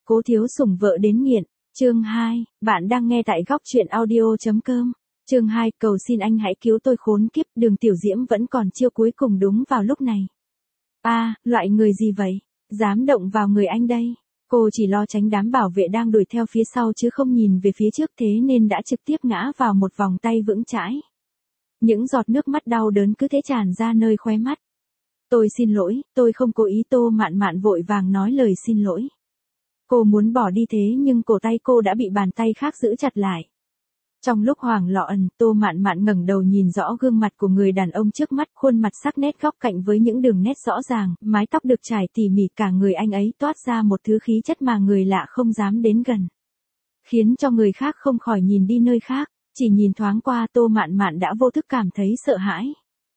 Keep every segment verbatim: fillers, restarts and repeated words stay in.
Cố thiếu sủng vợ đến nghiện. Chương hai, bạn đang nghe tại góc truyện audio.com. Chương hai, cầu xin anh hãy cứu tôi khốn kiếp, Đường Tiểu Diễm vẫn còn chiêu cuối cùng đúng vào lúc này. A, à, loại người gì vậy? Dám động vào người anh đây. Cô chỉ lo tránh đám bảo vệ đang đuổi theo phía sau chứ không nhìn về phía trước, thế nên đã trực tiếp ngã vào một vòng tay vững chãi. Những giọt nước mắt đau đớn cứ thế tràn ra nơi khóe mắt. Tôi xin lỗi, tôi không cố ý. Tô Mạn Mạn vội vàng nói lời xin lỗi. Cô muốn bỏ đi thế nhưng cổ tay cô đã bị bàn tay khác giữ chặt lại. Trong lúc hoảng loạn, Tô Mạn Mạn ngẩng đầu nhìn rõ gương mặt của người đàn ông trước mắt, khuôn mặt sắc nét góc cạnh với những đường nét rõ ràng, mái tóc được trải tỉ mỉ, cả người anh ấy toát ra một thứ khí chất mà người lạ không dám đến gần. Khiến cho người khác không khỏi nhìn đi nơi khác, chỉ nhìn thoáng qua Tô Mạn Mạn đã vô thức cảm thấy sợ hãi.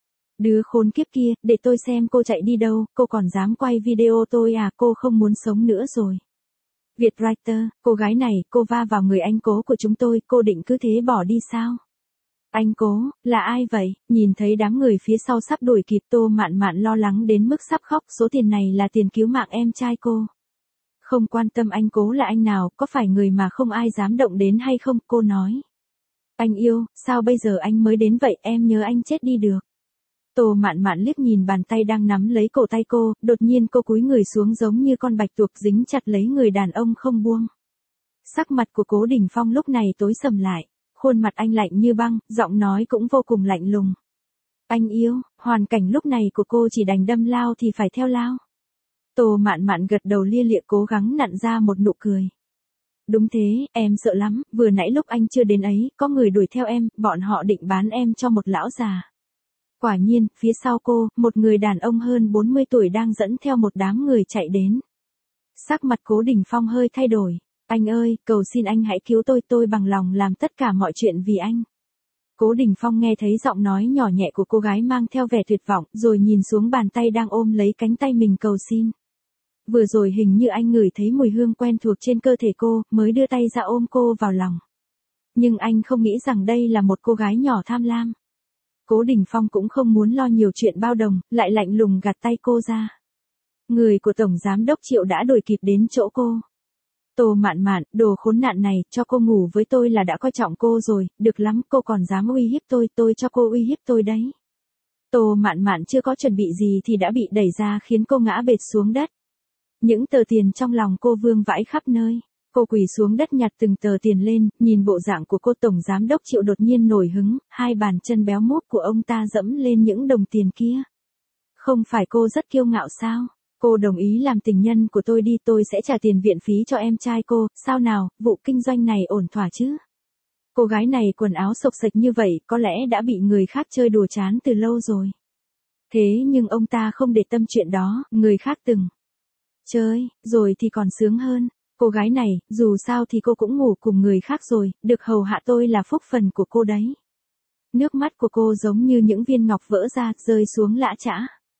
Đứa khốn kiếp kia, để tôi xem cô chạy đi đâu, cô còn dám quay video tôi à, cô không muốn sống nữa rồi. Vietwriter, cô gái này, cô va vào người anh Cố của chúng tôi, cô định cứ thế bỏ đi sao? Anh Cố, là ai vậy? Nhìn thấy đám người phía sau sắp đuổi kịp, Tô Mạn Mạn lo lắng đến mức sắp khóc, số tiền này là tiền cứu mạng em trai cô. Không quan tâm anh Cố là anh nào, có phải người mà không ai dám động đến hay không, cô nói. Anh yêu, sao bây giờ anh mới đến vậy, em nhớ anh chết đi được. Tô Mạn Mạn liếc nhìn bàn tay đang nắm lấy cổ tay cô, đột nhiên cô cúi người xuống giống như con bạch tuộc dính chặt lấy người đàn ông không buông. Sắc mặt của Cố Đình Phong lúc này tối sầm lại, khuôn mặt anh lạnh như băng, giọng nói cũng vô cùng lạnh lùng. Anh yêu, hoàn cảnh lúc này của cô chỉ đành đâm lao thì phải theo lao. Tô Mạn Mạn gật đầu lia lịa cố gắng nặn ra một nụ cười. Đúng thế, em sợ lắm, vừa nãy lúc anh chưa đến ấy, có người đuổi theo em, bọn họ định bán em cho một lão già. Quả nhiên, phía sau cô, một người đàn ông hơn bốn mươi tuổi đang dẫn theo một đám người chạy đến. Sắc mặt Cố Đình Phong hơi thay đổi. Anh ơi, cầu xin anh hãy cứu tôi, tôi bằng lòng làm tất cả mọi chuyện vì anh. Cố Đình Phong nghe thấy giọng nói nhỏ nhẹ của cô gái mang theo vẻ tuyệt vọng, rồi nhìn xuống bàn tay đang ôm lấy cánh tay mình cầu xin. Vừa rồi hình như anh ngửi thấy mùi hương quen thuộc trên cơ thể cô, mới đưa tay ra ôm cô vào lòng. Nhưng anh không nghĩ rằng đây là một cô gái nhỏ tham lam. Cố Đình Phong cũng không muốn lo nhiều chuyện bao đồng, lại lạnh lùng gạt tay cô ra. Người của Tổng Giám đốc Triệu đã đuổi kịp đến chỗ cô. Tô Mạn Mạn, đồ khốn nạn này, cho cô ngủ với tôi là đã coi trọng cô rồi, được lắm, cô còn dám uy hiếp tôi, tôi cho cô uy hiếp tôi đấy. Tô Mạn Mạn chưa có chuẩn bị gì thì đã bị đẩy ra khiến cô ngã bệt xuống đất. Những tờ tiền trong lòng cô vương vãi khắp nơi. Cô quỳ xuống đất nhặt từng tờ tiền lên, nhìn bộ dạng của cô. Tổng Giám đốc Triệu đột nhiên nổi hứng, hai bàn chân béo múp của ông ta dẫm lên những đồng tiền kia. Không phải cô rất kiêu ngạo sao? Cô đồng ý làm tình nhân của tôi đi, tôi sẽ trả tiền viện phí cho em trai cô, sao nào, vụ kinh doanh này ổn thỏa chứ? Cô gái này quần áo xộc xệch như vậy, có lẽ đã bị người khác chơi đùa chán từ lâu rồi. Thế nhưng ông ta không để tâm chuyện đó, người khác từng chơi, rồi thì còn sướng hơn. Cô gái này, dù sao thì cô cũng ngủ cùng người khác rồi, được hầu hạ tôi là phúc phần của cô đấy. Nước mắt của cô giống như những viên ngọc vỡ ra, rơi xuống lã chã.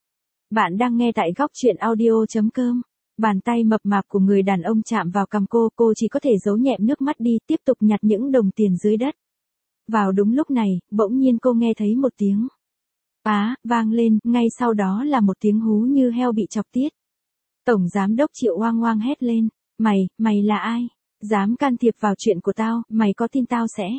Bạn đang nghe tại góc truyện audio.com. Bàn tay mập mạp của người đàn ông chạm vào cằm cô, cô chỉ có thể giấu nhẹm nước mắt đi, tiếp tục nhặt những đồng tiền dưới đất. Vào đúng lúc này, bỗng nhiên cô nghe thấy một tiếng á, vang lên, ngay sau đó là một tiếng hú như heo bị chọc tiết. Tổng Giám đốc Triệu oang oang hét lên. Mày, mày là ai? Dám can thiệp vào chuyện của tao, mày có tin tao sẽ...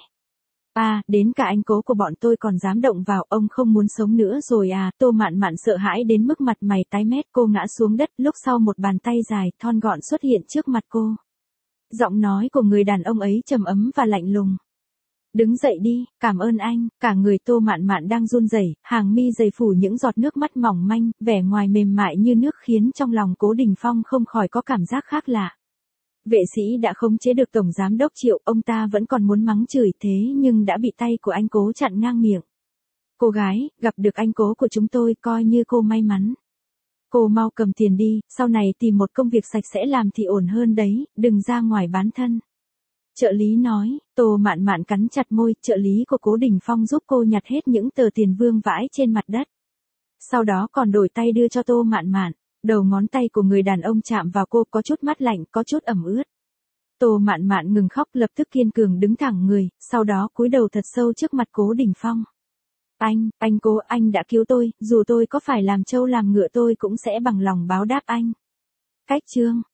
À, đến cả anh Cố của bọn tôi còn dám động vào, ông không muốn sống nữa rồi à? Tô Mạn Mạn sợ hãi đến mức mặt mày tái mét, cô ngã xuống đất, lúc sau một bàn tay dài, thon gọn xuất hiện trước mặt cô. Giọng nói của người đàn ông ấy trầm ấm và lạnh lùng. Đứng dậy đi, cảm ơn anh. Cả người Tô Mạn Mạn đang run rẩy, hàng mi dày phủ những giọt nước mắt mỏng manh, vẻ ngoài mềm mại như nước khiến trong lòng Cố Đình Phong không khỏi có cảm giác khác lạ. Vệ sĩ đã khống chế được Tổng Giám đốc Triệu, ông ta vẫn còn muốn mắng chửi thế nhưng đã bị tay của anh Cố chặn ngang miệng. Cô gái, gặp được anh Cố của chúng tôi coi như cô may mắn. Cô mau cầm tiền đi, sau này tìm một công việc sạch sẽ làm thì ổn hơn đấy, đừng ra ngoài bán thân. Trợ lý nói. Tô Mạn Mạn cắn chặt môi, trợ lý của Cố Đình Phong giúp cô nhặt hết những tờ tiền vương vãi trên mặt đất. Sau đó còn đổi tay đưa cho Tô Mạn Mạn. Đầu ngón tay của người đàn ông chạm vào cô, có chút mát lạnh, có chút ẩm ướt. Tô Mạn Mạn ngừng khóc, lập tức kiên cường đứng thẳng người, sau đó cúi đầu thật sâu trước mặt Cố Đình Phong. Anh, anh Cố, anh đã cứu tôi, dù tôi có phải làm trâu làm ngựa tôi cũng sẽ bằng lòng báo đáp anh. Cách chương.